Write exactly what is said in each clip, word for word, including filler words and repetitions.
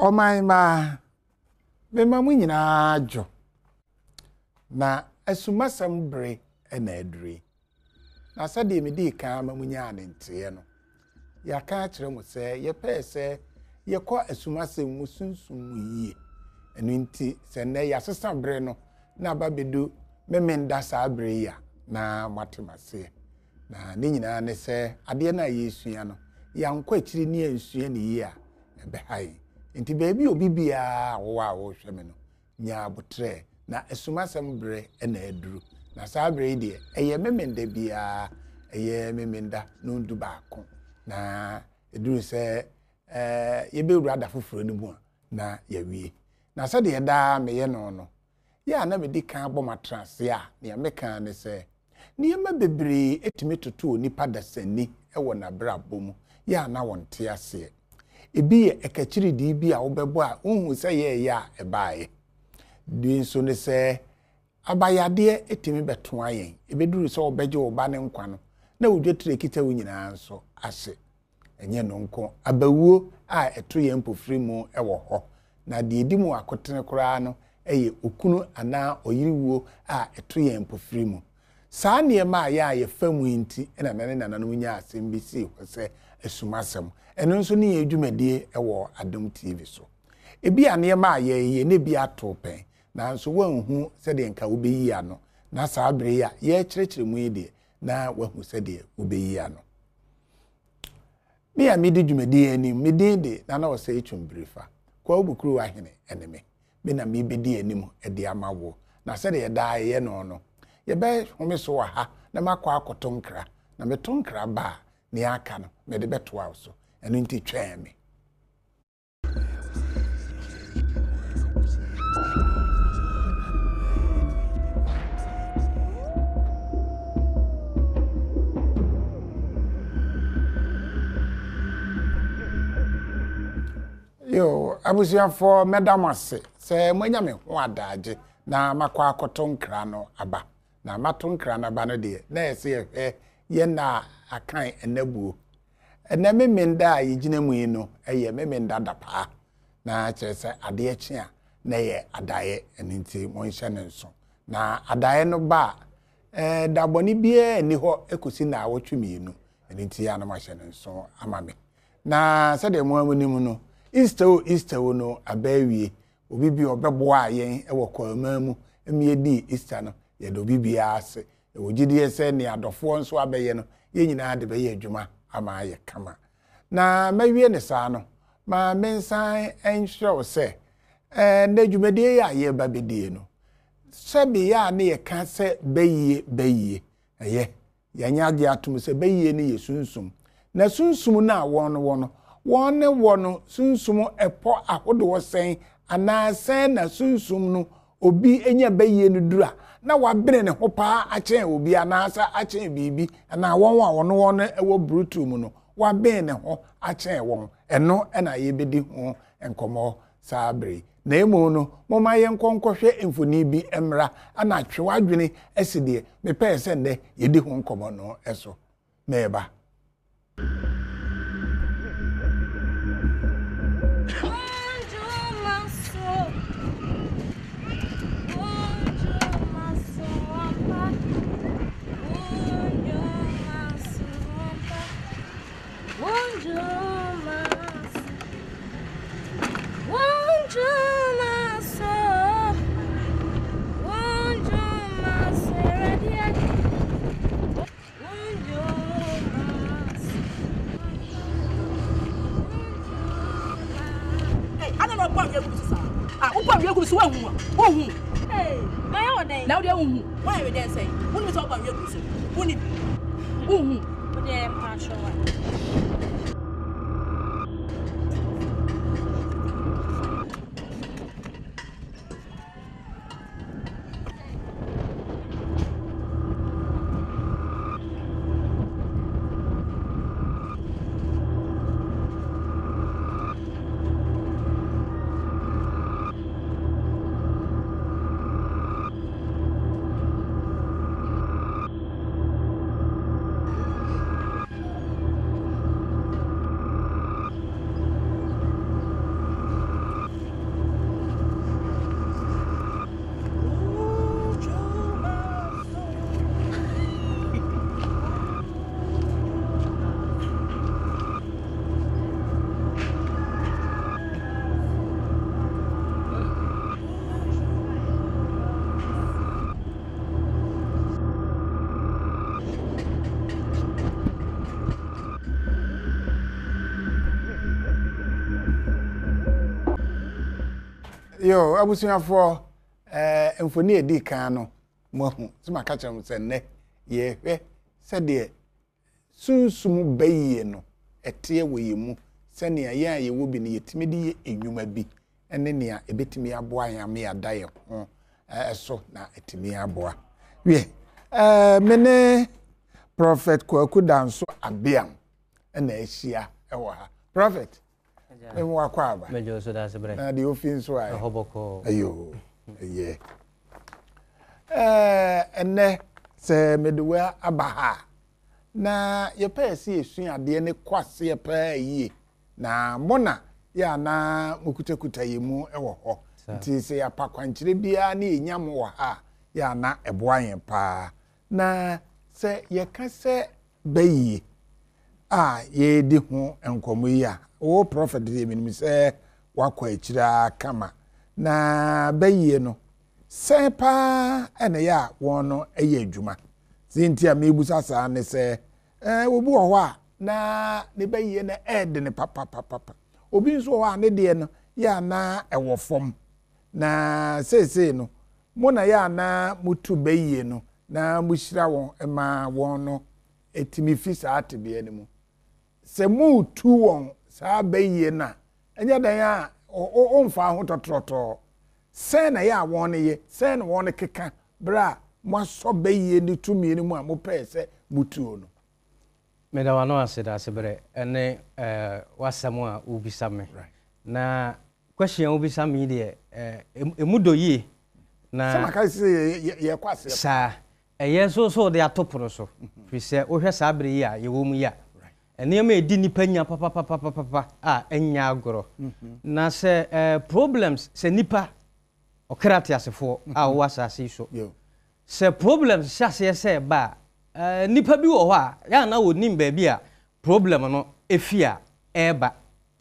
Omai ma be ma mu nyina adwo na asumasam bre na aduri na sade me di kan ma mu nya ne ntie no ya ka kire mu se ye pe se ye kɔ asumasam mu sunsun mu yie enu nti se na ya sesa bre no na ba bedu memenda sa bre ya na matemase na ne nyina ne se ade na yesua no ya nkɔ akiri ne ansua ne yie a ebe hai nti baby obi bia wo a wo hweme no nya abotre na asumasam bre na aduru na sa bre de eye memenda bia eye memenda no ndu baako na eduru se eh ye be wura da foforo ni mu na ya wie na sa de da me ye no no ya na me di kan bɔ matrase a ne me kan ne se ne ma bebre etimi toto onipa da sani ɛwɔ na bra bomu ya na wonte ase ebi ye ekachiri di bi a wobɛbɔ a unhu sɛ ye ya ɛbaaye di nso ne sɛ abayade etimi beto ayen ebeduru sɛ obɛgye wo ba ne nkwa no na wodwetire kita wo nyinaa nso ase enye no nko abawuo a eto ye mpofiri mu ɛwɔ hɔ na de edi mu akotene koraa no eye okunu ana oyiriwuo a eto ye mpofiri mu saa ne ma ya ye famu nti na nane nananom nya asem bi si ho sɛ asumasam eno nso ne ye dwumadie ɛwɔ Adom T V so ebi ane ma ye ye ne bi ato pen na nso wanhu sɛ de nka obeyi ano na saa bere ya ye kyerɛkyerɛ mu yi de na wahu sɛ de obeyi ano me ya me di dwumadie ani me din de na na wo sɛ etwumbrifa kwa obukuru wa hene eneme me na me bedi anim ede amawo na sɛ de da ye no no ye be home so wa ha na makɔ akoto nkra na me to nkra ba ne aka no me de beto awo so eno nti twɛn me yo abusuafo medamase se mwanya me ho adaje na makwa akoto nkra no aba na mato nkra na aba no de na yese ye ye na akan enabuo ena memenda a yigina mu yi no eye memenda dapa na kyerese ade akyi a na ye adaye eninti monhye ne nso na adaye no ba eh daboni bia ni ho ekosi na awotwemi nu eninti ya na mahye ne nso ama me na se de mo amunimu no Easter o Easter o no abawie obi bi obeboa yen e wokoma mu emie di Easter no ye do bibia ase e wogidie se ne adofo nso abeye no ye nyina de be ye adwuma ama ye kama na mawie ne saa no ma mensan enhwe se eh na dwumadie ya ye ba bedie no sebi ya ne ye ka se beyie beyie eye yanya de atum se beyie ne ye sunsum na sunsum na won won wone wono sunsum epo ahodo wosen ana sen na sunsum no obi enya bayie no dura na wabere ne hopa achen obi anasa achen bibi ana won wa wono wono ewo brutu mu no wabere ne ho achen won eno na ye bedi ho enkomo sabre na emu no moma ye nkonkohwe emfoni bi emra ana atwewa adwene aside me pe se nde ye di ho nkomo no eso meba So who who hey my own now they who why we dance say when we talk about you so who need who who they am not sure yo abusuafo eh emfoni edi kan no mo hu se maka kyerem se ne ye hwe se de sunsum bayiye no ete we mu se ne ya ye wo bi ne yetimi de enwuma bi ene ne a ebetimi aboa yame adaye ho eso na etimi aboa we eh mene prophet Kwaku Danso Abiam ena ehia ewo ha prophet emu akwa aba mejo so da sebre na the office so ai hoboko ayo yeah eh ene se medewa abaha na ye pa esi esun ade ne kwase ye pa yi na mona ya na mukutakuta yemu ewo ho nti se ya pa kwankyere bia na enyam wo ha ya na eboa yen pa na se ye ka se bayi a ye di ho enkomo yi a o prophet de minim se wakwa akira kama na bayi no se pa ene ya won no eye adwuma zinti a mebusa saa ne se eh obi wo ho a na ne bayi na ed ne papa papa obi nso ho a ne de no ya na ewo fom na sese no mo na ya na mutu bayi no na mushira won ema won no etimi fi saa tebe ne mu se mu tu won saa bayi na enya dan ya o mfa ho totroto se na ya won ne ye se na won keka bra mo so bayi ni tumi ni mu a mo pe se mutu no me da wano aseda sebre ene eh wasamo a ubisame na question ubisame de eh emudo yi na sama ka se ye kwase sa eye so so de atoporo so fi se wo hwe sa bre yi a ye wo mu ya ene ma edi nipa nya papa papa papa a enya agoro na se eh problems se nipa okrati asefo a wo asase so se problems shase se ba eh nipa bi wo ho a ya na wo nim ba bi a problem no efia eba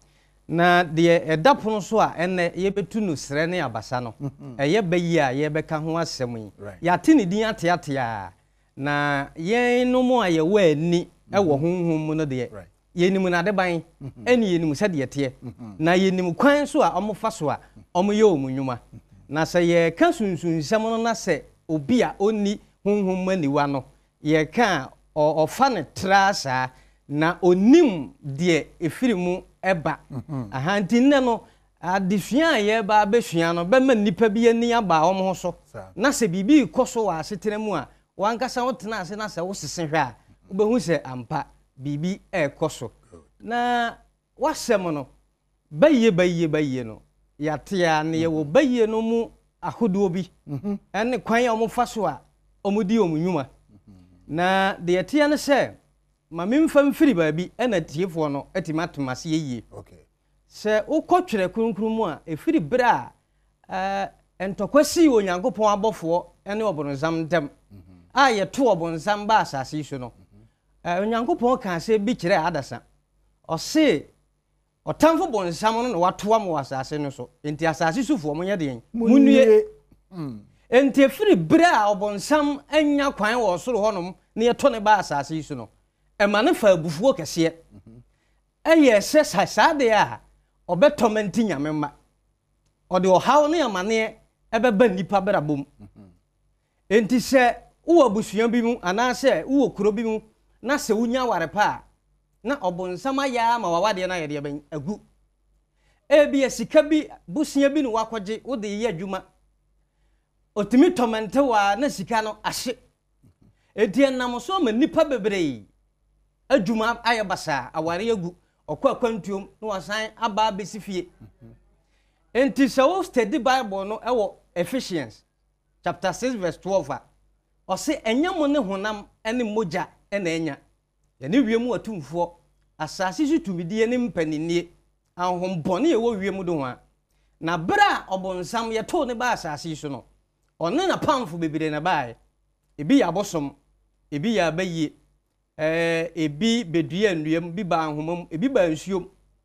na de edapono so a ene ye betu no sre ne abasa no eye bayi a ye beka ho asem yi ya te ne din ate ate a na ye no mo a ye wa ani e wo honhom mu no de ye nim na de ban ene ye nim se de te na ye nim kwan so a omofa so a omo ye omunwuma na se ye ka sunsun sem no na se obi a oni honhom maniwa no ye ka ofa ne trasa na onim de efirimu eba aha nti nne no adefia ye ba behua no be ma nipa bi ani aba wo mo so na se bibi koso wa asetena mu a wankasa wotena ase na se wo sese hwe a obehu se ampa bibi e koso na wasem no baye baye baye no yatea ne ye wo baye no mu ahodo bi ene kwan ya omo faso a omudi omunwuma na de yatea ne se ma memfa mfiri ba bi ena tiefo no etimatomase yiye okay se ukotwere kunkuru mu a efiri bra eh entokwasi onyankopon abofo ene obonzam dem a ye to obonzam ba asase so no eh onyankopon ka se bi kire adasa o se otamfo bonsam no na watoa mo asase no so enti asase sufo mo nyede munue mm enti efiri bra obonsam anya kwan wo soro honom na ye to ne ba asase so no ema ne fa abufuo kese eye se sasade a obetomenti nyamema ode ohaw ne amane ebeba nipa brabom enti se wo abusua bi mu ana se wo kuro bi mu na se wunya warepa na obonsama ya ma wawade na yede ben agu ebi asika bi busua bi no wakoje wo de ye adwuma otimi tomente wa na sika no ahye enti enam so ma nipa bebree adwuma ayebasa aware agu okwa kwantuom no wasan aba besifie enti se wo study bible no ewo Ephesians chapter six verse twelve a o se enyamo ne honam ene moja ene enya ye ne wiemu atumfo asase su tumidie ne mpanini ahombone ye wo wiemu do ho a na bra obonsam ye to ne ba asase su no one na pamfo bebire na bae ebi ya bosom ebi ya bayi eh ebi bedua nnuam bi ba ahomam ebi ba nsuom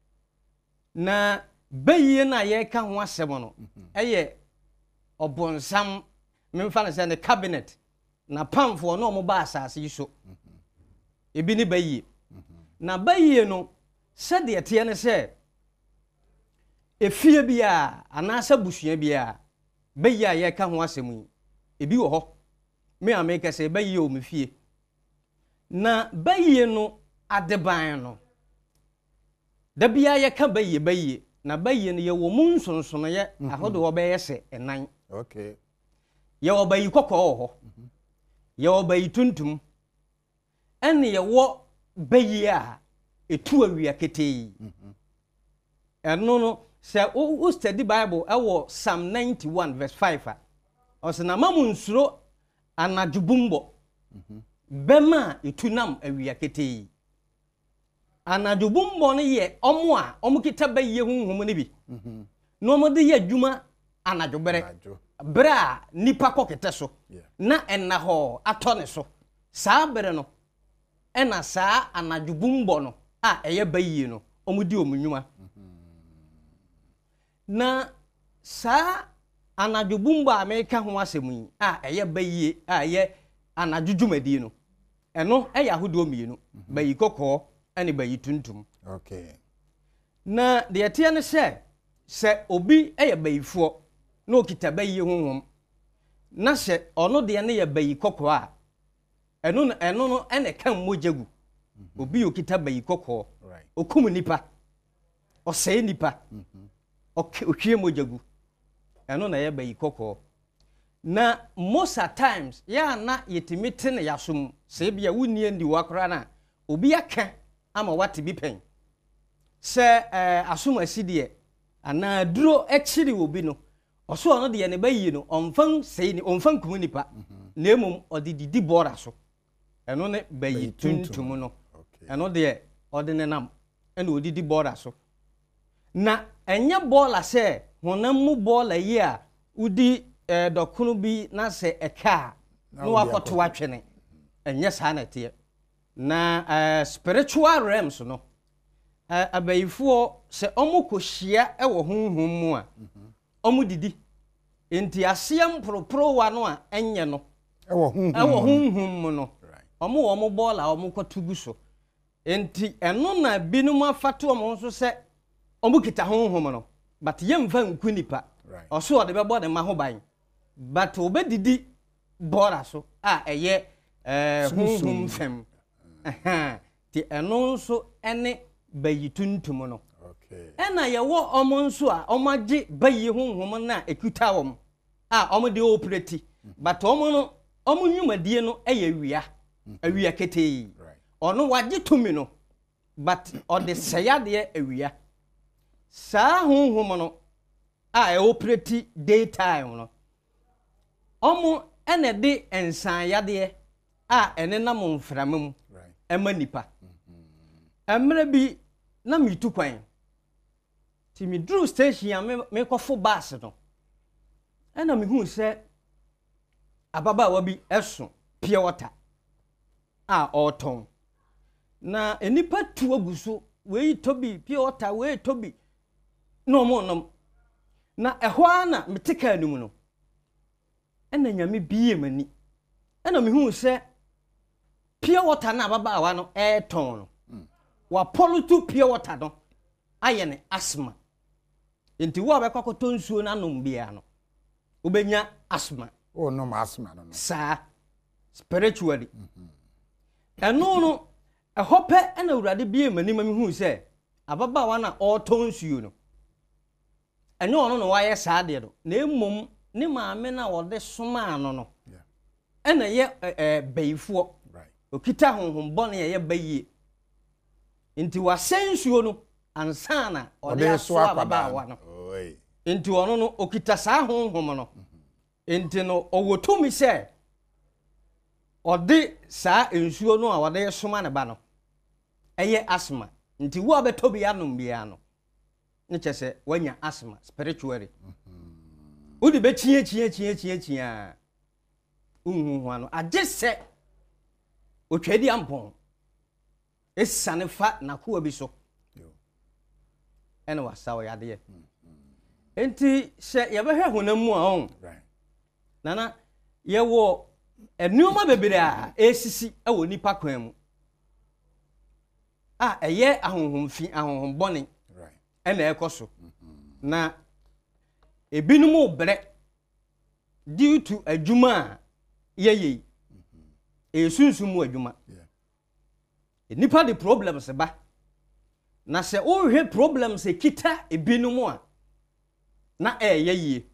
na bayi na ye ka ho asem no eye obonsam memfa na se ne cabinet na pamfo no mo ba asase so ebi ni bayi na bayi no se de te ne se efie bia anasa busua bia bayi a ye ka ho asem yi ebi wo ho me ameka se bayi o me fie na bayi no adeban no da bia ye ka bayi bayi na bayi no ye wo mu nsonsono ye ahodo wo be yese enan okay ye wo bayi kokko ho ye wo bayi tuntum ene ye wo bayi a etu awia ketei eno no se o study Bible ewo Psalm ninety-one verse five a osena mamu nsuro anadwubumbo bema etunam awia ketei anadwubumbo no ye omo a omo kita bayi hunhum ne bi no mo de ye adwuma anadwobere bra nipa kokete so na enna ho atone so saa bere no ena saa anadwubumbo no a eye bayi no omo di omunwuma na saa anadwubumbo a meka ho asem yi a eye bayi a ye anadwudwumadi no eno eye ahodo mienu bayi kokko ene bayi tuntum okay na de tie ne se se obi eye bayifo na okita bayi honhom na se ono de ne ye bayi kokko a eno eno no ene kan mojagu obi okita bayi kokko okum nipa oseye nipa okay ohwie mojagu eno na ye bayi kokko na most at times ya na yetimite ne yasum se bia wuni andi wakora na obi aka ama wate bi pen se eh, asum asidie ana duro ekiri obi no oso ono de ne bayi no onfan sei ni onfan kumu nipa na emum odi didi bora so eno ne bayi tuntum no eno de odi ne nam eno odidi bora so na enye bola se honam mu bola yi a udi eh, dokunu bi na se eka no wakoto atwene enye saa na tie na uh, spiritual realms no uh, abayifo se omo kohia e wo honhom mu a omo didi enti asem propro wa no a enye no e wo honhom e wo honhom mu no omo wo mo bola omo kwatugu so enti eno na binum afato omo nso se omo kita honhom no but yemfa nku nipa oso ode be bode ma ho ban but obedidi bora so a eye eh honhom fem aha ti eno nso ene bayi tuntum no okay ena ye wo omo nso a omage bayi honhom na ekuta wom a omo de operate but omo no omo nwumadie no eye wia awia ketei ono wage tumi no but ode seyade awia saa honhom no a e operate daytime no omo ene de ensan yade a ene na mo mframam ema nipa emre bi na mitu kwan ti mi dru station ya me me kofo bus no ena mi hu se ababa wa bi eso pure water a oton na enipa tu aguso we tobi pure water we tobi no mo nom na ehwa na metika anum no ena nyame biye mani ena mi hu se pure water na baba wa no e ton no wa polutu pure water no aye ne asthma enti wo abekwakoto nsuo na nom bia no obenya asthma oh no ma asthma no sa spiritually eno no ehope ena urade bie mani ma mi hu se ababa wa na o ton nsuo no eno ono no wa ye sa de do na emom ne maame na wo de soma no no ena ye eh bayifo okita honhom bone ye bayi nti wa sensuo no ansana ode aso ababa wa no oi nti ono no okita saa honhom no nti no owotumi se ode saa ensuo no a wode soma ne ba no eye asthma nti wo abetobi anom bia no ne chese wanya asthma spiritually udi be chie chie chie chie chie unhu ano agese otwedi ampon esane fa na ko bi so ene wasawo yade ye enti se ye behwe honam mu a on nana ye wo enuoma bebere a esisi e wo nipa kwan mu a eye ahonhom fi ahonhom bone ene ekoso na ebinom bre due to adwuma yeye e sunsun mu adwuma nipa de problems ba na se o hwe problems e kita ebinom a na e yeye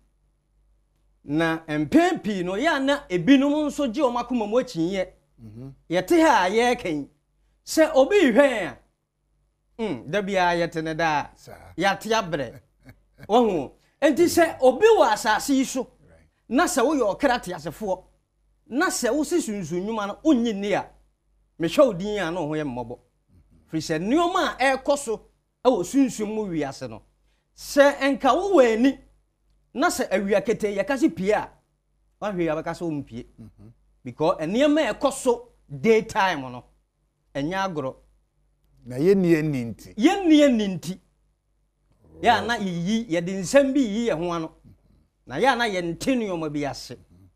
na empempi no ya na ebinom nso je o makoma mu achinye mhm yete ha ye kan se obi hwe a mm da bia yete ne da ya te abre wohu enti se obi wa asase so na se wo yo krate asefo na se wo sisunsun nwuma no onyi ne a me hwe odin a no ho ye mmobo firi se nioma a ekoso e wo sunsun mu wiase no se enka wo wani na se awia kete yakase pie a wa hwe ya bakase wo mpie because eniema ekoso daytime no enya agoro na ye nie ninti ye nie ninti ya na yi ye de nsam bi yi ye ho ano na ya na ye ntenu oma bi ase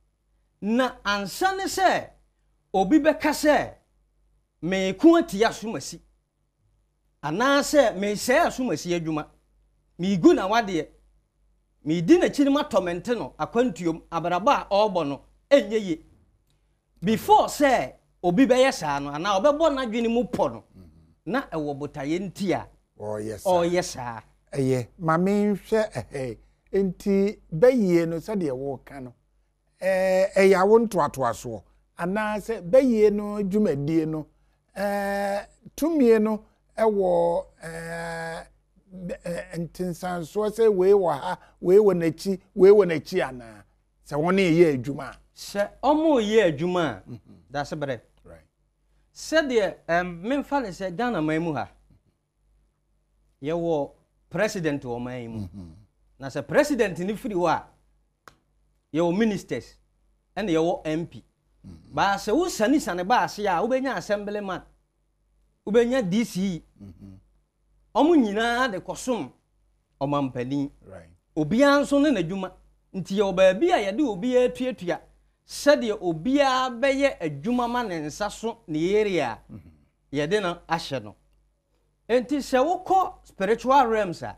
na ansa ne se obi beka se me ku atia somasi ana se me se asomasi adwuma me gu na wade me di na chiri matomente no akwantuom abaraba a ogbo no enye ye before se obi be yesa no ana obebo na dwene mu po no na ewo botaye ntia oh yes oh yes ah eye ma me hwe eh enti bayie no se de wo ka no eh eya wo ntoatoaso ana se bayie no dwumadie no eh tumie no ewo eh entinsanso se we wo ha we wo nachi we wo nachi ana se won ye adwuma se omo ye adwuma that's better right said the um memfa le se Ghana maimu ha ye wo president wo maimu na se president ni free wa ye wo ministers and ye wo M P ba se wo sani sane ba ase a wo benya assemblyman wo benya D C omu nyina de kosom omampani right obia nso ne nadwuma nti ye oba bia ye de obia tuatua sede obia beye adwuma ma ne nsa so ne area ye de na ahye no enti se wokọ spiritual realms a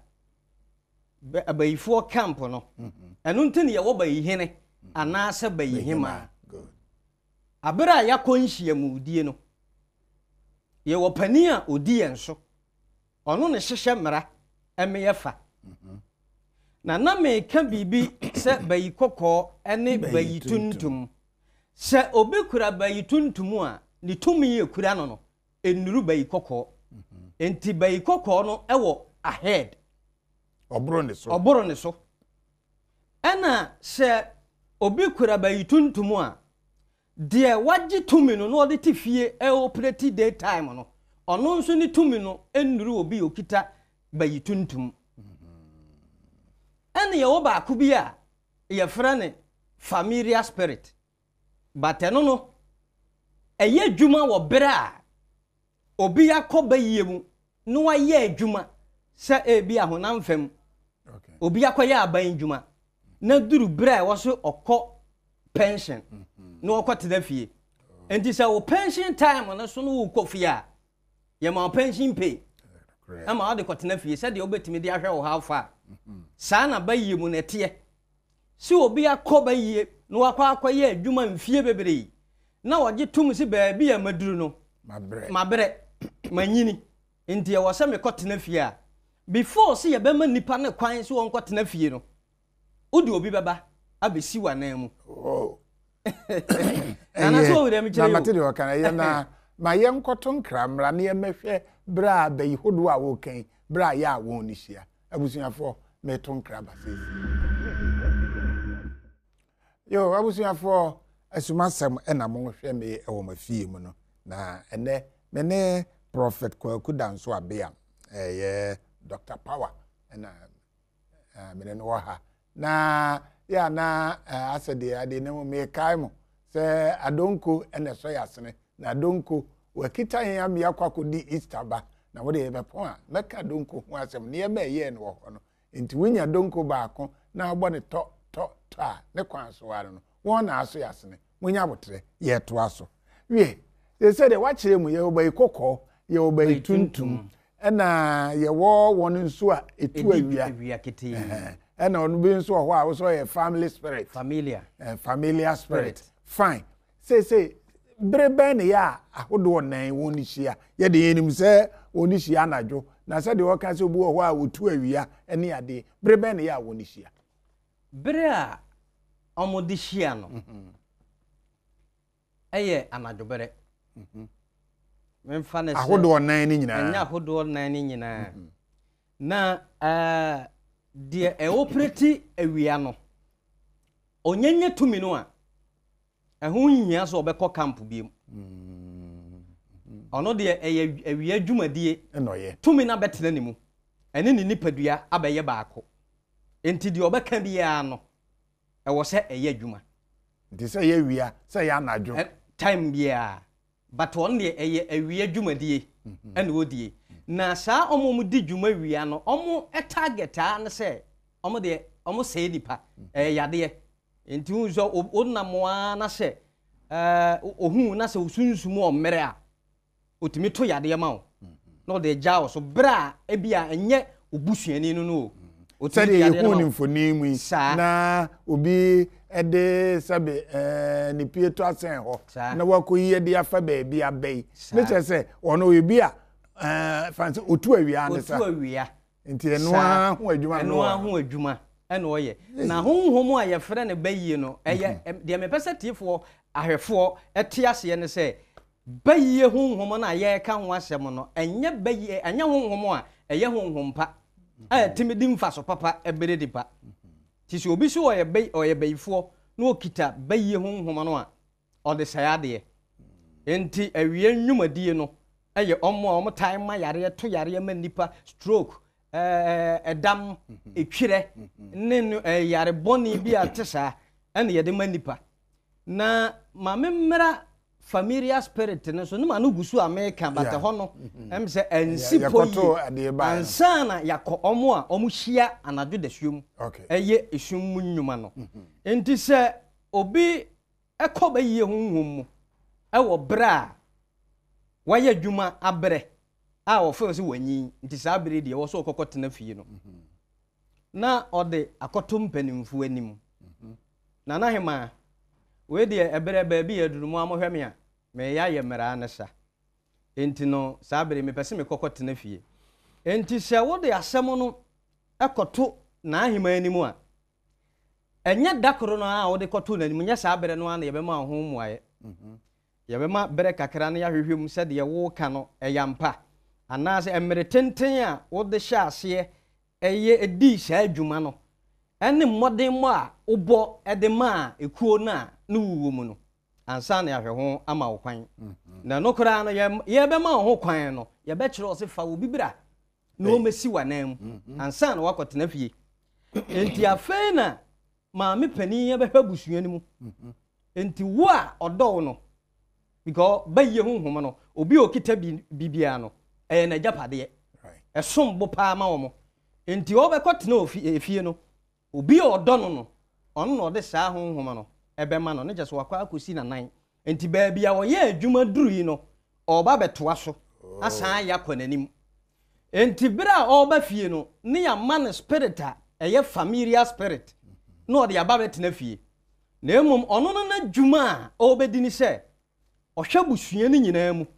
abayifo camp no enu ntini ye wo bayihene ana se bayihima good abira ya konhia mu die no ye wo pani a odi enso ono ne hyehye mra emeye fa na na me ka bibi se bayi kokọ ene bayi tuntum se obi kura bayi tuntum a ni tumi ye kura no no enuru bayi kokọ enti bayi kokọ no ewo ahead oboro ne so oboro ne so ena se obi kura bayi tuntum a de waji tumi no no de tifie e operate daytime no ono nso ni tumi no enuru obi okita bayi tuntum ene ye wo ba ku bi a ye frane familiar spirit but eno no eye adwuma wo bra obi yakoba yemu no wa ye adwuma se e bi ahonam fam okay obi akoya aban adwuma na duru bra wo so okọ pension no okọ te fie enti se wo pension time no so no wo kofie a ye ma pension pay ama ade kwatena fie se de obetimi de ahwe wo how far saa na bayi mu netie si obi akoba yie no akwa akoye adwuma mfie bebre na woje tum si baabi ya maduru no mabre mabre manyini enti ye wose me kwatena fie a before si ye bema nipa ne kwan si won kwatena fie no odi obi beba abesi wanan mu oh ana so we dem kire na matiri o kan ye na ma ye nkoto nkramra na ye mehwe bra bayi hodo a wo kan bra ya wo ni hia abusuafo meto nkraba sesi yo abusuafo asumasem ena mo hwe me e wo mafie mu no na ene me ne prophet Kwaku Danso abia eh ye Doctor Power ena me ne no ha na ya na asede ade ne mo me kai mo se adonko ene so yasene na adonko wakita yen am yakwakodi Easter ba na wo de be pon a meka donko ho asem ne ye ba ye ne wo ho no enti winya donko ba ko na agbo ne to to to a ne kwan so ware no won na aso yasene munya botre ye to aso wie they say de wa kire mu ye obai kokọ ye obai tuntum ɛna yɛwɔ wɔn nso a etu awia awia kete ɛna ɔno bi nso wɔ hɔ a wɔsɔ yɛ family spirit familia uh, familiar spirit fine say say bere bɛn ne yɛ a ahodoɔ nan wɔn ni hyia yɛde yɛnim sɛ wɔn ni hyia anadwo na sɛ deɛ wɔka sɛ obi wɔ hɔ a wɔtu awia ɛne ade bere bɛn ne yɛ a wɔn ni hyia bere a ɔmo de hyia no ɛyɛ anadwo bere memfa ne sɛ ahodoɔ nan ne nyinaa ɛnyɛ ahodoɔ nan ne nyinaa na ɛɛ deɛ ɛoperate awia no onyenye tumi no a ɛho nyia so ɔbɛkɔ camp biem ɔno deɛ ɛyɛ awia dwumadie ɛnɔyɛ tumi na bɛtena ne mu ɛne ne nipadua abɛyɛ baako enti deɛ ɔbɛka biara no ɛwɔ sɛ ɛyɛ adwuma nti sɛ yɛ awia sɛ yɛ anadwo time biara but ɔno deɛ ɛyɛ awia dwumadie ɛna ɔdie na saa ɔmo mu di dwuma wia no ɔmo target a ne sɛ ɔmo deɛ ɔmo sɛ nipa ɛyɛ yadeɛ nti hu so onam na sɛ ɛɛ ohun na sɛ osunsum ɔmmerɛ a otumi to yadeɛ ma wo na ɔde gya wo so bra a ebi a ɛnyɛ obusuani no no otumi yadeɛ no ma mfoni mu na obi ɛde sɛbe ɛɛ ne pie to asen hɔ na wakɔyi ɛde afa baabi abɛyi ne kyerɛ sɛ ɔno obi a eh fancy otu awia ne sa otu awia nti eno a ho adwuma no eno a ho adwuma ene oye na honhom a ye frɛ ne bayie no eye de me pese tiefo ahwefo ete ase ne se bayie honhom na ye ka ho asɛm no enye bayie enye honhom a eye honhom pa eh timidi mfa so papa ebere di pa ti se obi so oye bay oye bayifo na okita bayie honhom no a ode sayade enti awie nnwumadie no eye omo omo time ma yare to yare ma nipa stroke eh edam etwire ne yare boni bi atesa ene yede ma nipa na ma memra familiar spirit ne so ne ma no gusu america but ho no em se ensipo yi ansana yakọ omo a omo hia anadwo da suom eye esum mu nnwuma no enti se obi ekoba yie honhom mu ewo bra waya dwuma abre a ofo se wanyi nti saa abre de wo so kokotena fie no na ode akoto mpanimfu anim na na hema we de ebere ba bi adurumu amohweme a me ya ye mera na sa enti no saa abre me pese me kokotena fie enti se wo de asem no ekoto na ahema anim a enya dakoro no a wo de koto na anim nya saa abre no a na ye be ma ho muaye yabema bere kakra na yahwehwem sɛ de wo ka no ɛyampa anaase emere tenten a wo de hya ase ɛyɛ edi saa adwuma no ɛne mmɔden mo a wobɔ ɛde ma ekuo na ne wuwo mu no ansa na yahwe ho ama wo kwan na no kora no ye be ma ho kwan no ye be kyerɛ ose fa wo bibira na o mesi wanam ansa na wakɔtena fie enti afei na maame pani ye be hwa busuani mu enti wo a ɔdɔ no because baye honhom no obi okita bibia no eh na japade esom bo pa ma wo mo enti wo be kotena ofie no obi odo no no ono no de saa honhom no ebe ma no ne jeso wakwa akosi na nan enti ba bia wo ye adwuma duru no oba betoa so asan ya kwananim enti bra oba fie no ne ya man spirit a eye familiar spirit no de aba betena fie na emum ono no na dwuma a obedi ni se ohwa busua ni nyina mu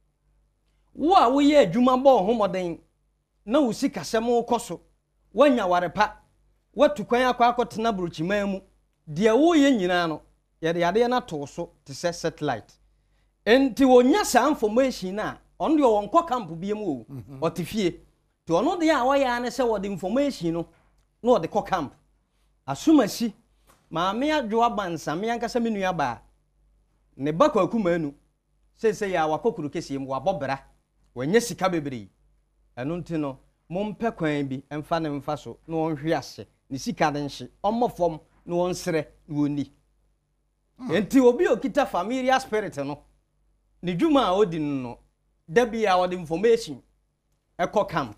wo a wo ye adwuma bɔ homoden na wo sika sɛm koso wanya warepa watu kwan akwa akotena buruchima mu de wo ye nyina no ye de yade na to so te sɛ satellite enti wonya sa information na ɔno de wɔnkɔ camp biem o ɔtefie to ɔno de a wɔya ne sɛ wɔde information no na wɔde kɔ camp asumasi maame adwoa bansame ankasa menua ba ne bakwa kumanu sese ya wakokuru kesi mu wabobra wanya sika bebre eno ntino mompɛ kwan bi emfa ne mfa so na wonhwe ase ne sika de nhye ommofom na wonsere na woni enti obi okita familiar spirit no ne dwuma a odi no da bia wode information ekɔ camp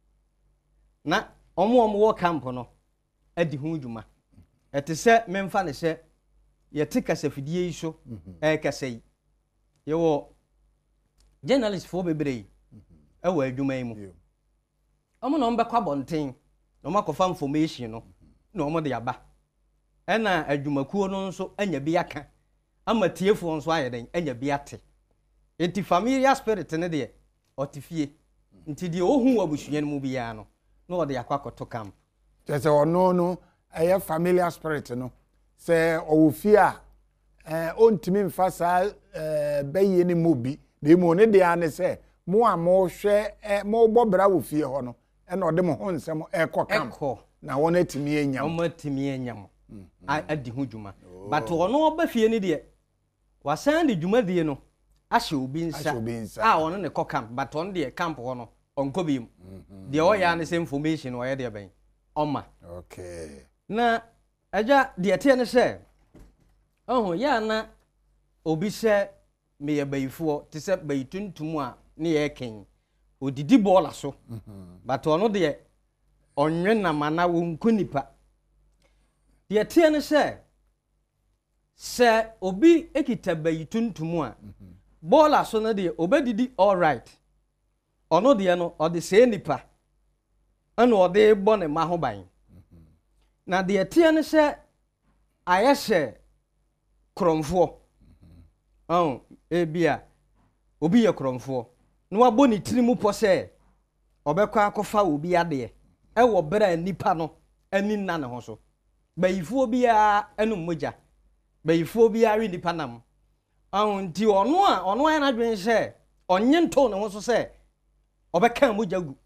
na omo omo wo camp no adi hu dwuma ete se memfa ne se yete kasafidie yi so eh kasai yewo journalist fo bebre e wa adwuma yi mu omo no mbekwa bonten no makofa information no no omo de aba ena adwumakuo no nso anya bi aka ama tiefo nso ayeden anya bi ate enti familiar spirit ne de otifie nti de ohu wabusuan mu biya no no ode akwakoto camp Just ono no eye familiar spirit no se owufie a eh ontimi mfa sa eh baye ni mobi de mu ne de ane se mo a mo hwe mo bobra wo fie ho no e na ode mo ho nsem ekọ camp na won atimi enyam won atimi enyam adi hu dwuma but ono oba fie ni de wasan de dwuma die no ahye obi nsa a ono ne kọ camp but on de camp ho no onko bi de o ya ne information o ya de ben oma okay na aja de tie ne se oh ya na obi se me ye bayifo te se bayituntum a ne ye ken odidi bola so but ono de onwe na mana wo nkunipa de tie ne se se obi ekita bayituntum a bola so na de obedidi all right ono de no ode se nipa ana ode bo ne ma ho ban na de tie ne se ayehye kromfo oh ebia obi ye kromfo no wabo ni tirimu po se obekwa akofa obi ade e wo bra nipa no ani na ne ho so bayifo bia enu moja bayifo bia ri nipa nam oh nti ono a ono ya na dwen se onye nto ne ho so se obeka moja gu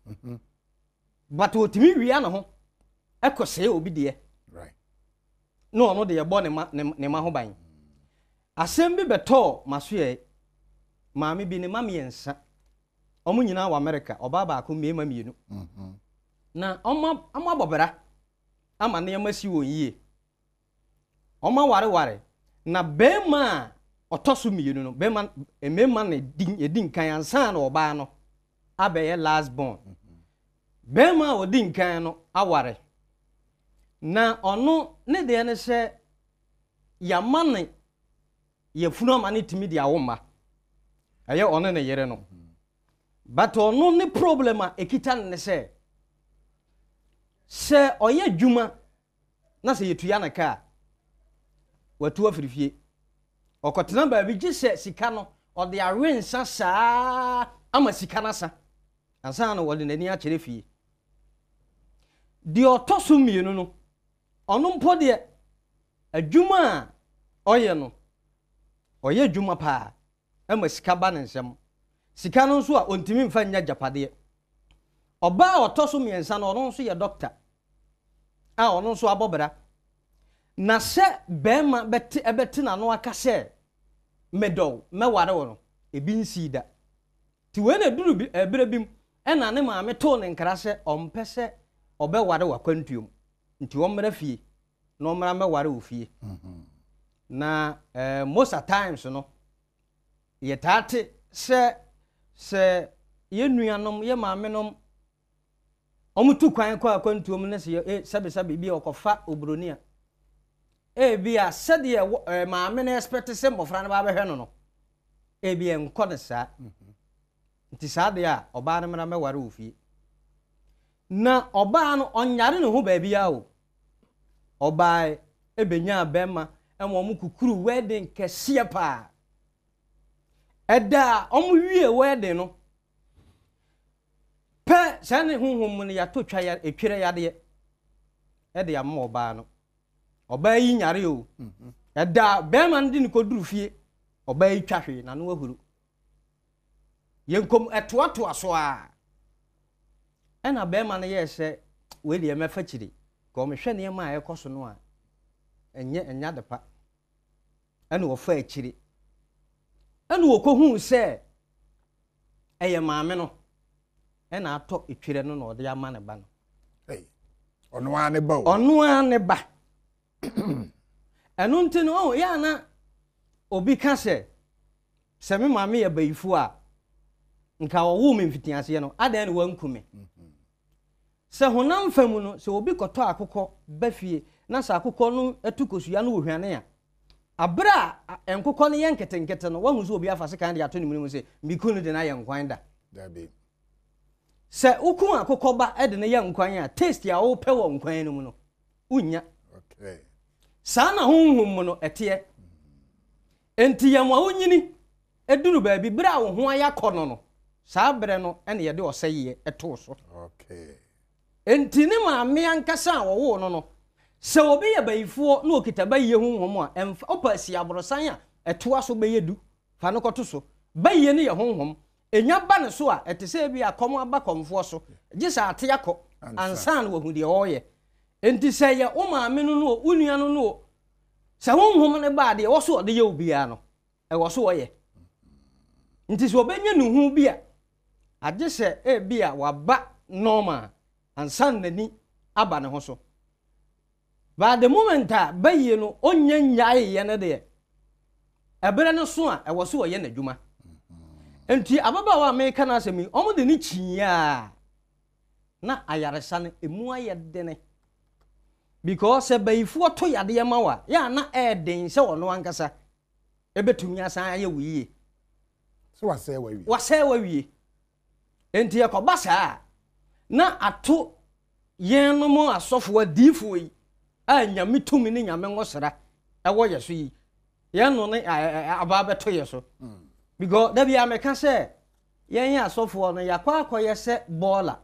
but otimi wia ne ho ekose obi de right no ono de ye bo ne ma ne ma ho ban asem bi beto maso ye maami bi ne mami ensa omu nyina wa America oba ba ko me mami enu mhm na oma ama bobera ama ne yamasi wonye oma ware ware na bema otoso mienu no bema emema ne din edin kan ansa na oba no abeye last born bema odin kan no aware na ono ne de ne se yamane ye funu amane timi dia woma aye ono ne yere no but ono ne problem a ekita ne se se oye dwuma na se yetuya na ka watu afirifie okotena ba bi gise sika no ode awensa saa ama sika na sa ansa na wode nani a kire fie di otoso mienu no ono mpo de adwuma oye no oye adwuma pa ama sika ba ne nsem sika no nso a ontimi mfa nya japade oba otoso miensa no ono nso ye doctor a ono nso abobra na se bema beti ebeti na no aka se medo meware wo no ebi nsida ti we na duru ebere bim e na ne maame to ne nkra se ompese obeware wa kwantuom nti wo mra fie no mra meware wo fie mhm na eh most of times no ye tate se se ye nuanom ye maame nom omutu kwan kwa kwantuom ne se eh sabe sabe bi okofa obronia e bia sede e maame na expect se mbofra na ba behwe no no e bia enko ne sa nti sa de a oba na mra meware ofie na oba no onyare ne ho ba bia o oba e benya bema emo mu kukuru wedding kese pa eda omu wie wedding no pe sane honhom ne ya to twa ya etwere ya de e de ya mo oba no oba yi nyare o eda bema ndi ni koduru fie oba yi twahwe na no ahuru yenkom etoato aso a ena bema na ye se we de me fachiri ko me hwe ne ma ayekoso no a enye enya depa ena wo fa achiri ena wo kohu se eye maame no ena ato etwire no na ode ama ne ba no hey ono ane ba ono ane ba enu ntino oh ya na obi ka se se me maame ye bayifu a nka wo wo me mfitiase no adan ne wankume se honam famu no se obi koto akokọ bafie na sa akokọ no etukosuya no wohwane a abra enkokọ no ye nketenkete no wahu so obi afase kan de ato ne mu se mbikunu de na ye nkwan da dabe se uku akokoba e de ne ya nkwan a taste a wo pe wo nkwan no mu no unya okay saa na honhom mu no ete enti ya mo unyini eduru ba bi bra wo ho aya kono no saa bre no ene ye de oseye eto so okay enti ne ma me ankasa wo wo no no se obi ye bayifuo na okita bayiye honhom a emfa opasi abrosan a eto aso beyedu fa no koto so bayiye ne ye honhom enya ba ne so a etese bi akomo aba komfo so gisa ate yakọ ansan wo hu de oye enti se ye o ma me no no unua no no se honhom ne ba de wo so de ye obi a no e wo so oye enti so obenya ne hu bi a agise e bi a waba normal ansan nani aba ne ho so ba the moment a bayiye no onya nyae ye ne de ebere no so a e wo so oye na dwuma enti ababa wa America na asemi omo de ni chiya na ayaresa ne emu ayedene because e bayifu to yade ma wa ya na e den se wono ankasa ebetumi asan aye wiye so wase wa wi wase wa wi enti e ko basa na ato yen no mo asofo adifo yi anya mitumi ni nyame ngosra e wo yeso yi yen no ne ababa to yeso because da bia me ka se yen ya asofo no yakwa akoye se baller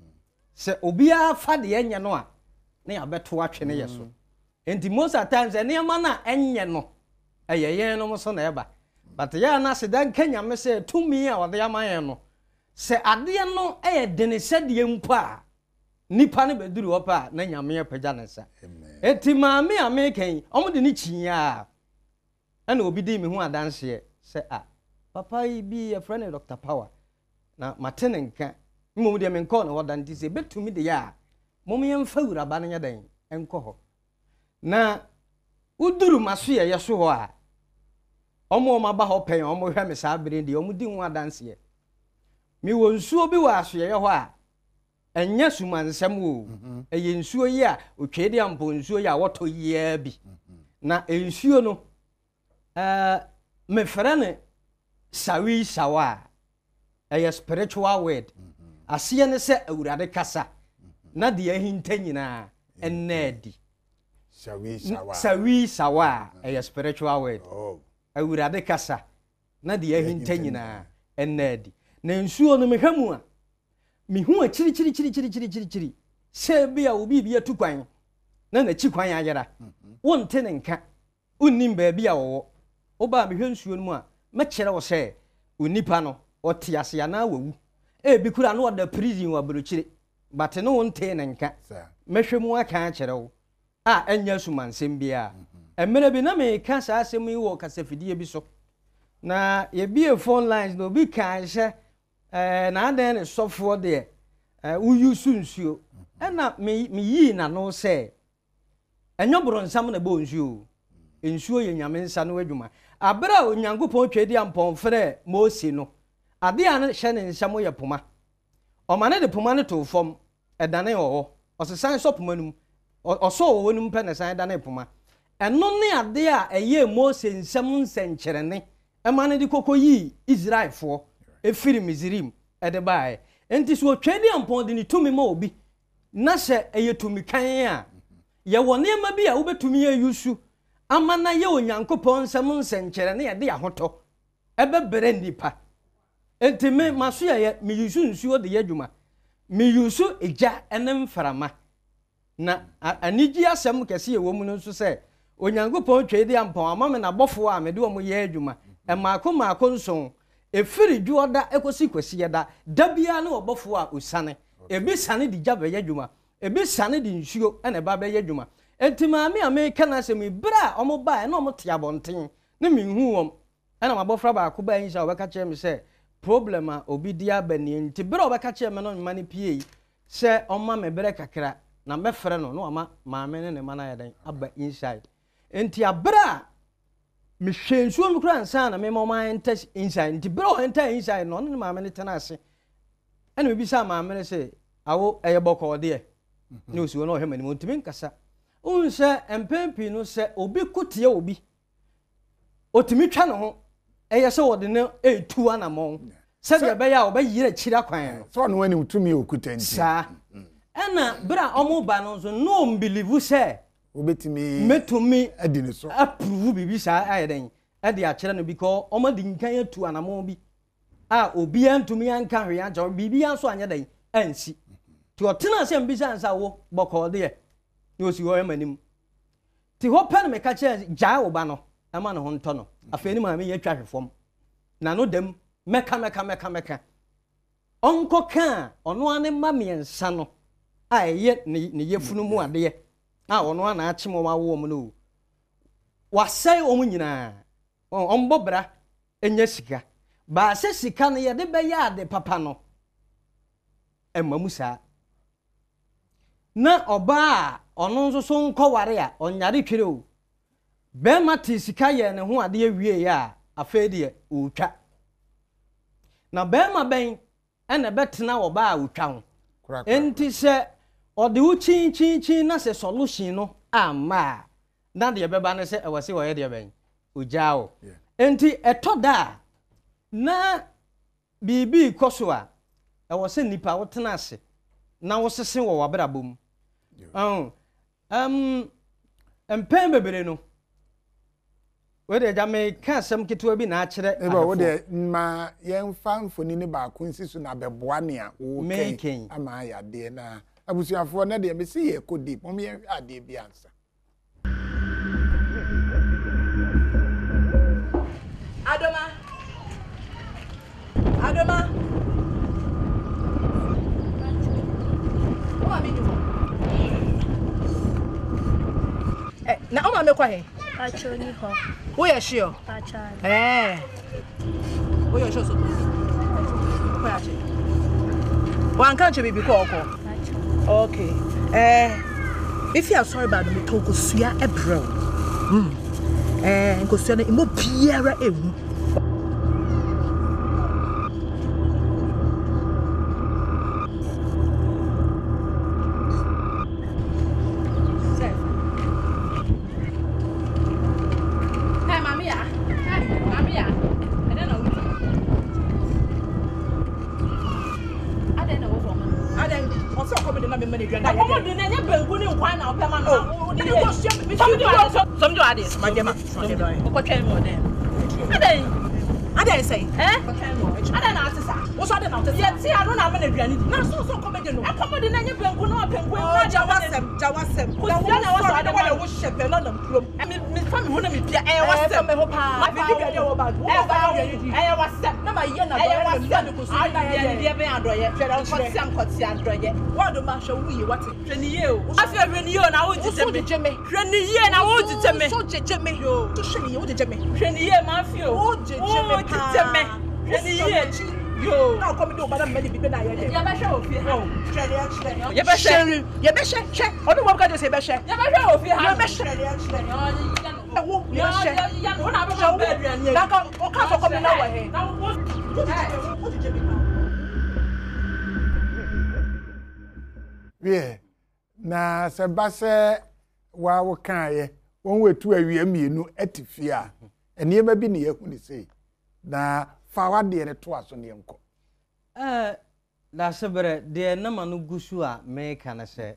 se obia fa de enya no a na ya beto atwe ne yeso enti most of times ene ma na enye no eye yen no so na eba but ya na se dan kenya me se tumi a ode amayen no se ade no eye dene se de mpo a nipa ne beduru opa na nyame apagya ne sa enti maame amekan omo de ni chinya ana obi di me hu adanse se a papa bi a friend Doctor Power na matene nka mmom de me nko na wodan ti se betumi de ya mom ye mfa wura ba na dan enko ho na uduru maso ye yeso ho a omo ma ba ho pen omo hwe me sa bere de omo di hu adanse mi wo nsuo bi wa aso ye ho a enya sumansam wo eye nsuo yi a otwede ampo nsuo yi a woto yi bi na ensuo no eh me frane sawi sawa a spiritual word asiye ne se awurade kasa na de ahinta nyina enedi sawi sawa sawi sawa a spiritual word oh awurade kasa na de ahinta nyina enedi na nsuo no mehwamu a mehu a chiri chiri chiri chiri chiri chiri chiri se bia obi bia tukwan na na chikwan ayara wonte ne nka unnim ba bia wo oba mehwe nsuo no mu a mekere wo se onipa no ote ase ya na wawu e bi kura no da prison wa brochire but no wonte ne nka mehwemu aka akere wo a enya sumansem bia emere bi na me ka sa asem yi wo kasafidie bi so na ye bie phone lines no bi kan hye eh na adan ne sofo de eh uyu sunsuo na me me yi na no se enyo bronsam na bo nsuo nsuo ye nyame nsa no adwuma abra onyankopon twedi ampon frɛ Mose no ade a ne hye ne nsam ye poma omane de poma ne to fom edane wo osesan so poma num oso wo num pɛ ne san dane poma eno ne ade a eye Mose nsam nsenkyerene emane de kokoyi Israelfo efiri Mizirim ede bae enti so twedi ampon de ni tumi ma obi na hye eye tumi kan a ye wone ma bi a wo betumi ye yusu amana ye onyankopon nsam nsenkyere ne ye de ahoto ebe bere nipa enti me maso ye me yusu nsuo de yadwuma me yusu eja enem frama na anigi asem kese ye wo mu nso se onyankopon twedi ampon amame na bofo a me de wo ye adwuma e maako maako nso efiri juoda ekosi kwesi yeda dabia na obofo a osane ebi sane di jabe yadwuma ebi sane di nsuo ene ba be yadwuma enti maame America na asem bra omo ba na omo te abonten na minhu wom ena mabofra ba ko ba yin sha obeka kire me se problem a obi dia bani enti bra obeka kire me no mani pie se omma me bere kakra na mefre no no ama maame ne ne mana yadan aba inside enti abra me hwensuo no kura nsa na me mama enta inside enti bra o enta inside no ne maame ne tena ase ena me bi sa maame ne se awo eye boko de ne osuo no hwema ni mo ntimi nkasa unse empempi no se obi kutie obi otimi twa ne ho eye se wode ne etu anamon said ya be ya obey yire chira kwan so no wani mutumi okuta nti sa ena bra omo ba no so no believe say obetimi metumi adi ne so approve bibi sa ayeden e de a kire no because omo di nkan atu anamo bi a obi antumi anka hwe aja bibi anso anya den ansi ti otena se mbi sansa wo boko de e ni osi ho emanim ti ho pen me ka che ja wo ba no ama no ho nto no afeni ma me ye twa hwefom na no dem meka meka meka meka onko ka ono ane ma miensa no a ye ne yefunu mu ade a ono ana achi mo wa wo mu no wasai o mu nyina ombo bra enya sika ba se sika no ye de be ya ade papa no emamu sa na oba ono nso so nko ware a onyare twere o be mati sika ye ne ho ade awie ya afedi e otwa na be ma ben ene betena wo ba otwa ho enti se ode uchi chi chi na se solution no ama na de beba ne se e wase wo ye de ben ojao enti etoda na bibi koso a e wose nipa wo tena ase na wo sese wo wabrabom um um empem bebere no we de jame ka asem ketewa bi na akire e ba wo de ma yen fa mfoni ne ba ko nsi so na beboa ne a wo ken ama ya de na abusuafo na de me si ye kodi mo me ade bi ansa Adoma Adoma Oma mi du Eh na oma me kwa he Pacho ni ho. Wo ye sure? Pacho. Eh. Wo ye sure so? Ko ya che. Wan kan che bibi ko ko. Pacho. Okay. Eh. If you are sorry about me to ko sua e bro. Hmm. Eh, ko sua na imo biara ewu. Some do this, my dear. What can more than? I didn't say, eh? I don't know. What's other now? Yet, see, I don't have any granny. Not so so comedy. I come with the name of Penguin, Penguin, Jawasem, Jawasem. Well, I don't want to worship a lot of club. I mean, Miss Family, who me, I was them, I video about I was them. No, my yana, I was them because I didn't be under yet. I was some Cotsian. What the marshal we what you? I feel when you and I would tell me, Jimmy. Twenty years and I would tell me, so Jimmy, to show you what Jimmy. Twenty years, my few. Oh, Jimmy, tell me. Twenty years. Yo, now come do madam many people na here. Ya be share ofie ha. Ya be share. Ya be share. Check. Onu wo ka do say be share. Ya be share ofie ha. Ya be share. Ya wo ya share. Ya no na be ma be aduane. Na ka o ka so come na wa he. Na wo wo di jebi pa. We na se ba se wa wo kan ye. Won wetu awie mienu atifia. Ene ba bi ne yehu ni sei. Na fa wa de ne to aso ne enko eh la sebre de na manu gusu a me kana se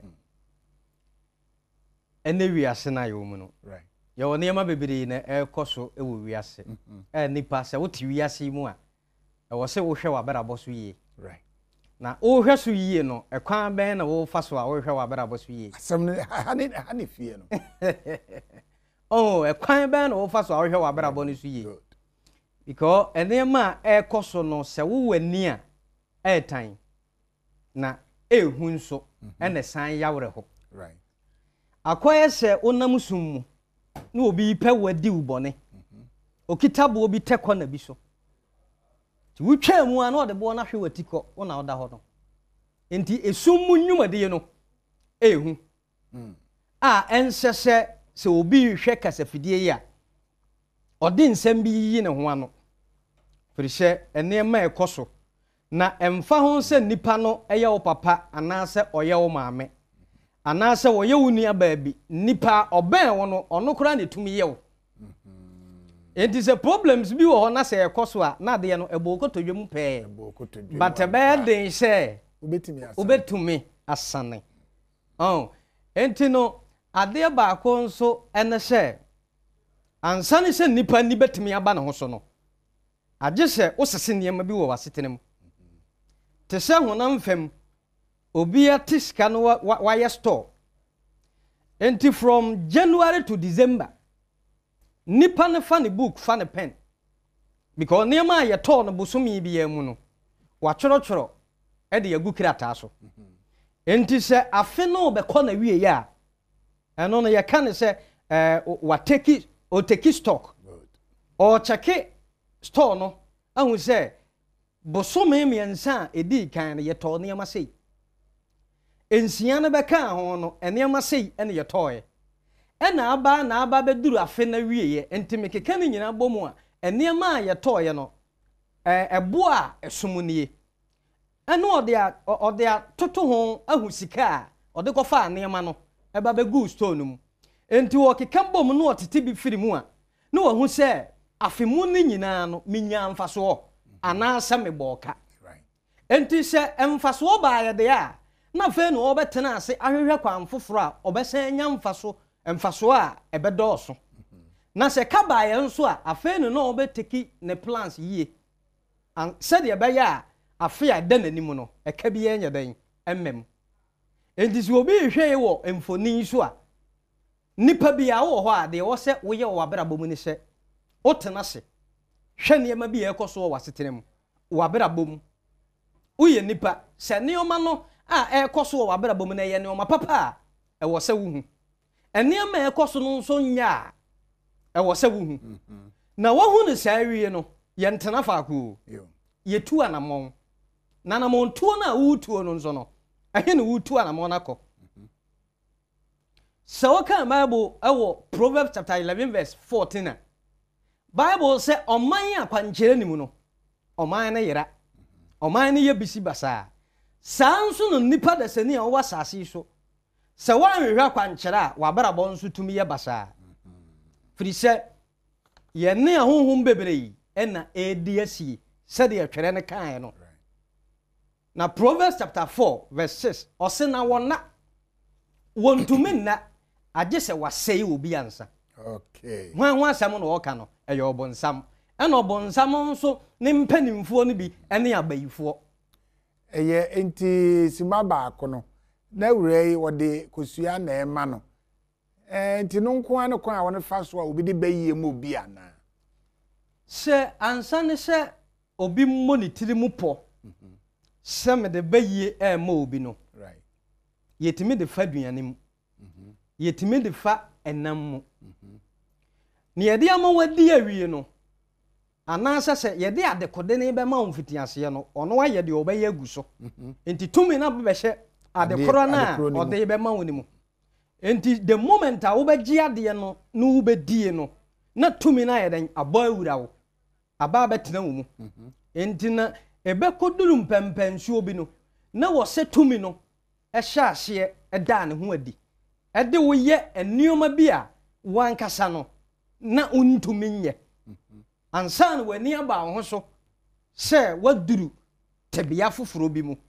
ene wiase na yo mu no right ye woni ma bebere na ekoso e wo wiase eh nipa se wo ti wiase mu a e wo se wo hwe wa bera boso yie right na wo hwe so yie no e kwan ben na wo fa so a wo hwe wa bera boso yie asem ne hani hani fie no oh e kwan ben na wo fa so a wo hwe wa bera bo so yie because enema e koso no se wo wani a e tan na ehu nso ene san yawre ho right akoye se onam sum na obi pe wadi ubone okitabo obi tekọ na bi so ti wutwa mu a na ode bo na hwe watiko ona oda ho no enti esum mu nnwumade no ehu a ensese se obi hwe kasafidie ya ode nsem bi yi ne ho ano firihye enema ekoso na emfa ho se nipa no eye wo papa anase oye wo maame anase wo ye wo nua baabi nipa oben wo no ono kora ne tumi ye wo It is a problems bi wo na say ekoso a na de no ebo kotodwem pe. Ebo kotodwem. But a bad day say ubetumi asane. Ubetumi asane. Oh, enti no ade ba ko nso ene say ansane se nipa ni betumi aba na ho so no. Age se osese niam bi wo wasetenem. Te se honam fam obi atiska no wa ya store. Enti from January to December nipa ne fa ne book fa ne pen because niam a ye to no bosomi bi ya mu no wa choro choro e de yagu krata so. Enti se afe no be ko na wie ya eno no ye ka ne se eh wa take o take stock o check store no ahu se bosome miensa edi kan ye to niam sei ensia ne be ka ho no eniam sei ene ye toye ena aba na aba beduru afe na wieye enti mekeka ne nyina bomu a eniam a ye toye no eh ebo a esomunie eno ode a ode a toto ho ahu sika a ode kofa eniam no eba be gu store no mu enti wo keka bom no otete bi firi mu a no wo hu se afe mu ni nyina no minya mfaso ana sa meboka right enti se emfaso ba ye de a na fe no obetena ase ahwehwe kwa mfoforo a obesen nya mfaso emfaso a ebedoso na se ka ba ye nso a afe no no obeteki ne plans yie an se de be ya afe a da nanim no eka bi ye nya dan emmem enti se obi hwe wo emfoni so a nipa bi a wo ho a de wo se wo ye wo abrabom ni se otena se hwe ne ma bi ye koso wo wasetenem wo abrabom uye nipa se ne oma no a ekoso wo abrabom na ye ne oma papa e wo se wo hu ene ma ekoso no nso nya e wo se wo hu na wo hu ne sa wie no ye ntena fa ko ye tu anamon na anamon tuo na wo tuo no nso no ehe ne wo tu anamon akọ so ka Bible ewo Proverbs chapter eleven verse fourteen a Bible say oman akwanchere nimu no oman na yera oman ne ye bisi basa sanso no nipa da sani a wo wasase so se wan hwehwe akwanchere a wabarabọ nso tumi ye basa firi se ye ne ahonhom bebrei ena edi asi se de atwere ne kan no na Proverbs chapter four verse six ose na wona wontumi na age se wasei obi ansa okay hwan hwan asam no woka no eye obonsam ena obonsam nso ne mpanimfo no bi ene abayifo eye enti sima ba ko no na wurei wode kosua na ema no eh enti no nko an ko a won fa so a obi de bayie mu obi ana se ansa ne se obi monitiri mu po se me de bayie e ma obi no right yetimi de fa duane mu mhm yetimi de fa enam mu mhm ne yede ama wadi awie no anansa se yede adekode ne be ma omfitiase no ono wa yede obaye aguso mhm enti tumi na be hye adekoro na ode be ma woni mu enti the moment a wo be gi ade no no wo be die no na tumi na yede abo awura wo aba betena wo mu mhm enti na ebe koduru mpempensu obi no na wo se tumi no e hya hye e da ne ho adi e de wo ye enioma bi a wankasa no na untumi nye ansan wani aba ho so se waduru tebia foforo bi mu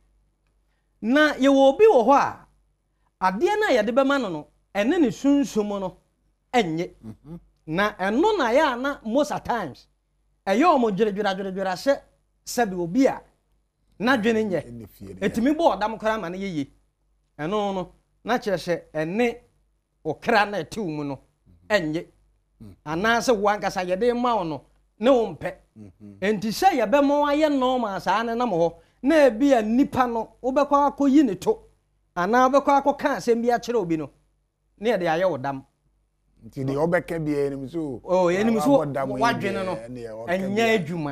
na ye wo bi wo ho a ade na ye de be ma no no ene ne sunsumo no enye na eno na ya na most at times eyo mo dwedwera dwedwera se sabi obi a na dwene nye etimi bo odam kora ma na yeye eno no na kyerese ene okra na etiwu mu no enye anase wankasa yede ma no ne wompe enti se ye be mo aye no ma sa ne na mo ho na ebi a nipa no obekwa akoyi ne to ana obekwa akoka asem bi a kyere obi no ne ye de aye wodam nti de obeka bi enim so oh enim so wadwene no enya adwuma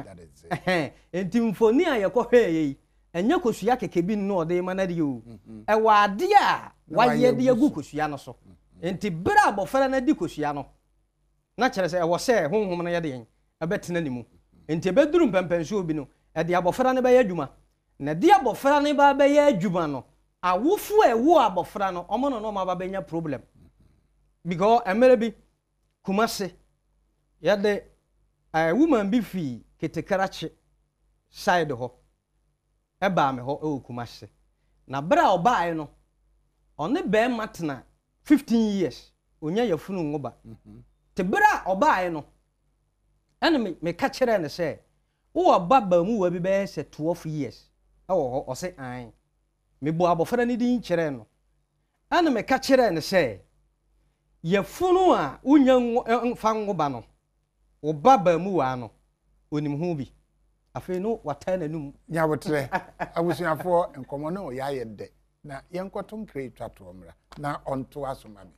enti mfoni a ye ko hwe yi enya kosua keke bi no ode ma na de o e wade a waye de agu kosua no so enti bra abofara na di kosua no na kyerɛ sɛ ɛwɔ sɛ honhom no yɛde yɛn ɛbɛtena ne mu enti ɛbɛduru mpɛmpɛnso obi no ɛde abɔfra no bɛyɛ adwuma na de abɔfra no ba bɛyɛ adwuma no awofo a ɛwo abɔfra no ɔmo no no ma ba bɛnya problem because ɛmere bi kumase yɛde a woman bi fi Ketekarachi side ho e ba me ho e Kumase na bra obae no one be matna fifteen years onya yafunu ngoba te bra obae no ene me me ka kire ne se wo baba mu wa bi be se twelve years e wo ho o se an me bo abofra ne din kire no ene me ka kire ne se yafunu a unya fa ngoba no wo baba mu wa no onim hu bi afi no wata na num nyabotre abusuafo enkomo no ya yede na yenkotom kre twato omra na onto asoma bi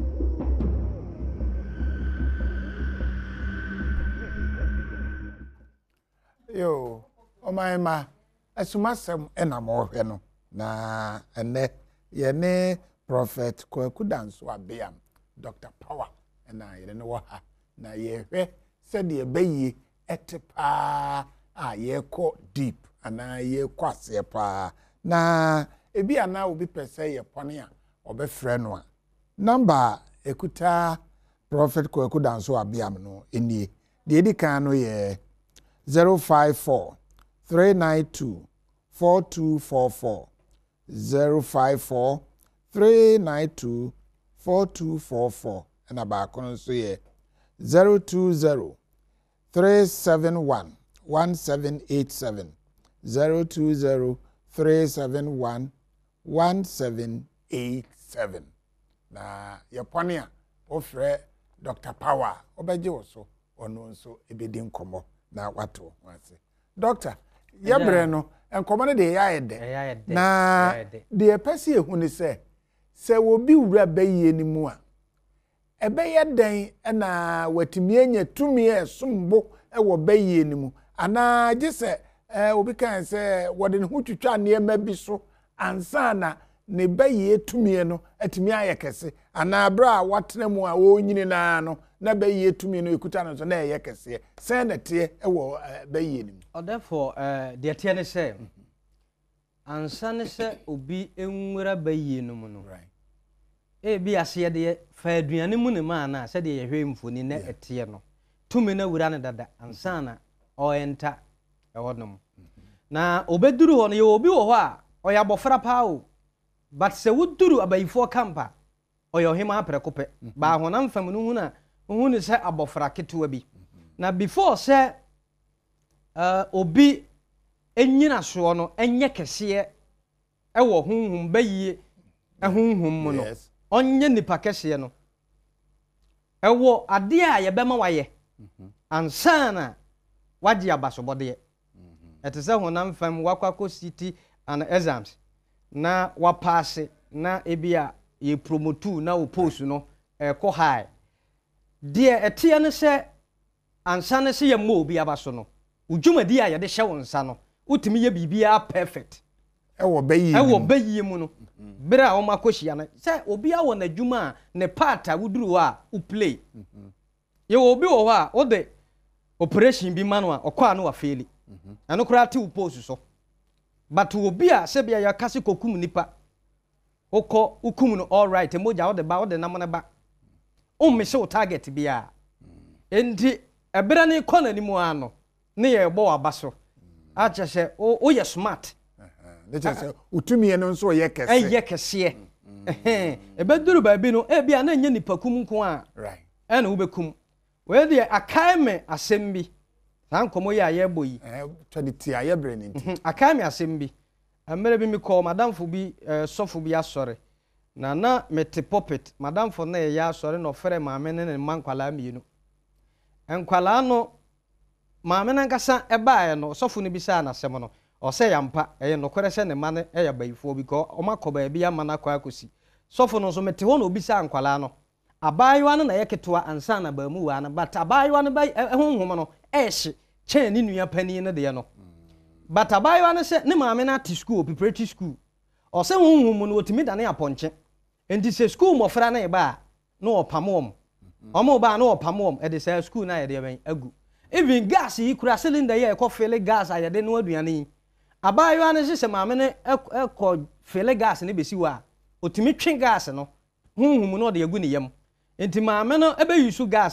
yo omaima asumasem enamo hwe no na ene ye ne prophet Kwaku Danso Abiam Doctor Power na ye ne wo ha na ye hwe se de bayi etepa a ye ko deep ana ye kwase pa na ebi ana obi pese ye pone a obefre no a number ekuta prophet Kwaku Danso Abiam no enie de edi kan no ye zero five four three nine two four two four four zero five four three nine two four two four four and about so ye zero two zero three seven one one seven eight seven zero two zero three seven one one seven eight seven na Yaponia ofre Doctor Power obeje oso ono nso ebedi nkomo na wato wase Doctor yebre no enkomo ne de yaede na de pese ehu ni se se obi wura baye ni mu a ebeye den na watimi anya tumi esombo e wo baye ni mu ana gise eh obi kan se wode ne hu twitwa ne ma bi so ansa na ne baye tumi no atimi ayekese ana bra watena mu a wo nyini na no na baye tumi no ekuta no so na eyekese se na te e wo baye ni mu o therefore eh de te ne se ansa ne se obi enwura baye no mu no right e bi ase de fa aduane mu ne ma na se de ye hwe mfoni na ete no tumi na wura ne dada ansa na o enta e wodom na obeduru ho no ye obi wo ho a o ya bofra pa o but se wuduru abayifo kampa o ye ohima aprekope ba honam fam no hu na hu ne se abofra ketewa bi na before se uh, obi enyina so no enye kese e wo hunhum bayie e hunhum mu no onye nipa kese no e wo ade a ye bema waye ansana waji abasobode etese honam fam wakwako city and exams na wapase na ebia ye promotu na wo post no e ko high de etie ne se ansana se ye mo obi abaso no udwumadi a ye de hye wonsa no utimi ye bibia perfect e wo bayi e wo bayi mu no bra o makohia na se obi a wo na dwuma ne part a wuduru a u play ye wo obi wo ha o de operation bi manu a okwa na wa faili anu kura ti u post so but obi a se bia ya kase kokum nipa okọ ukum no all right emoja o de ba o de nam ne ba o me se o target bia enti ebere ne kọ na ni mu ano ne ye gbo abaso a che se o ye smart ne che se utumi no nso ye kese eh ye kese eh ebeduru ba bi no e bia na nya nipa kum nko a right e na wo bekum we de akai me asem bi san komo ye aye boyi eh twadi ti aye bre ni nti akai me asem bi amere bi mi call madam fo bi sofo bi asore na na mete puppet madam fo na ye asore no fere maame ne ne mankwala mienu enkwala no maame na nkasa ebaaye no sofo ne bi sa na asem no o se yampa eye no kwere se ne ma ne eya bayifo bi ko o makoba e bi ya mana kwa akosi sofo no so mete ho no obi sa nkwala no abayiwa no na ye ketewa ansa na ba mu wa na but abayiwa no ba ehonhom no ehye chen ni nua pani ne de no but abayiwa no se ne maame na ati school preparatory school o se honhom no otimi da ne aponche enti se school mo fra na e ba no opamom omo ba no opamom e de se school na ye de ben agu even gas yi kura cylinder ye ko fele gas aye de no aduane abayiwa no se se maame ne e ko fele gas ne besi wa otimi twen gas no honhom no de agu ne yam enti maame no ebe yusu gas no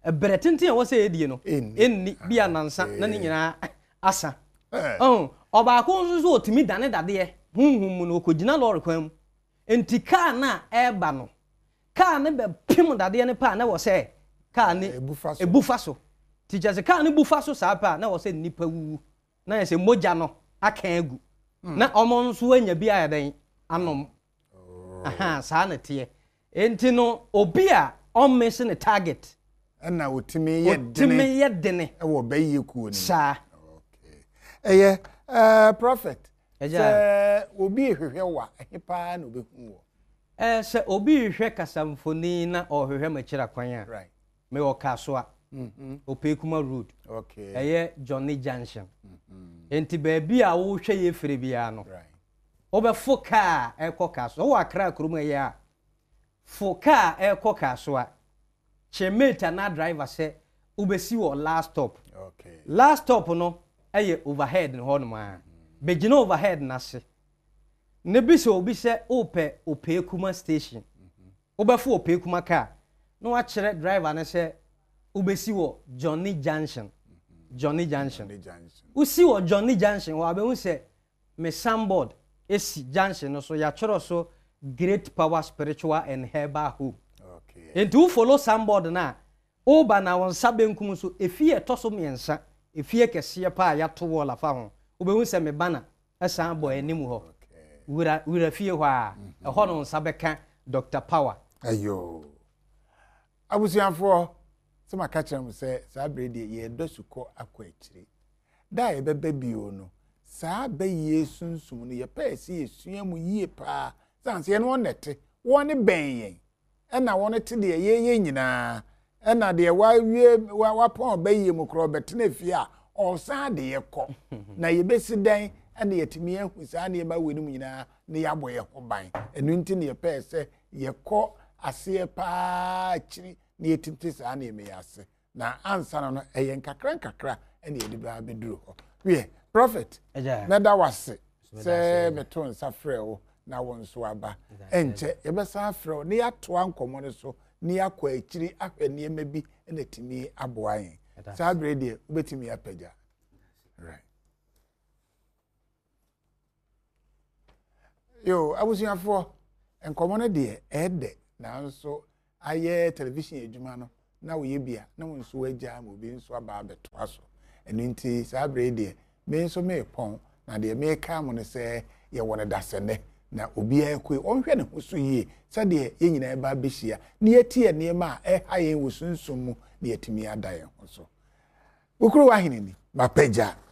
ebere tenten e wo se edie no enni bia nansa na ne nyina asa oh obaako nso so otimi dane dade hunhum mu no okogina lorry kwan mu enti car na eba no car ne be pim dade ne pa na wo se car ne ebufa so teacher se car ne bufa so saa pa na wo se nipa wuwu na ye se moja no aka agu na omo nso anya bia ya den anom aha saa na tie enti no obi a on miss ne target na otimi ye dene otimi ye dene e wo bayi ku ni saa okay eye eh prophet se obi ehwehwe wa ehepa na obehu wo eh se obi hwehwe kasamfoni na ohwehwe machira kwan a right me wo kaso a mhm Opekuma road okay eye Johnny Junction mhm enti baabi a wo hwe ye fere bia no right obefo car ekokaso wo akra krom eye a fo car ekokaso a chemeta na driver se ubesi wo last stop okay last stop no eye overhead no hono ma begina overhead na se ne bi se obi se ope Opekuma station obefo Opekuma car no wa kire driver ne se ubesi wo Johnny Junction Johnny Junction usi wo Johnny Junction wa be hu se me sandboard esi junction no so ya choro so great power spiritual and herbal home okay and to follow sandboard na oba na won sabenkum so efie toso miensa efie kese pa ya to wala fa ho obehu se me bana esa boy anim ho wira wira fie ho a ho no sabeka Doctor Power ayo abusianfo se maka mu se sa bredi ye dosuko akwa akire da ye bebe bio no sa ba yesunsum no ye pa si yesua mu yie pa sanse ye no nete woni ben yen ena woni te de ye ye nyina ena de wa wie wa pon ba yie mu kro betena fie a o sa de ye kọ na ye besi dan ena ye timi ahu sa na ye ba weni mu nyina na ye aboye ho ban enu nti ne ye pa se ye kọ ase pa akiri na ye timti sa na ye me yase na ansa no eye nkakra nkakra ena ye de ba beduru ho wie prophet meda wase se beton safreo na wonso aba enche yebesa afreo ne yatoa nkomo ne so ne yakwa akiri ahwe ne mabi na timi aboa yen sabre de obetimi apaja right yo abusuafo nkomo ne de ede na nso aye television edwuma no na wo ye bia na wonso waja ma obi nso aba abetoa so enu nti sabre de me nso me pon na de me ka mo ne se ye wona dasene na obi akwe onhwe ne ho so yie sade ye nyina ba behia ne yetie ne ma e ha ye wosunsun mu ne yetimi adaye ho so ukuru wa hinini mapeja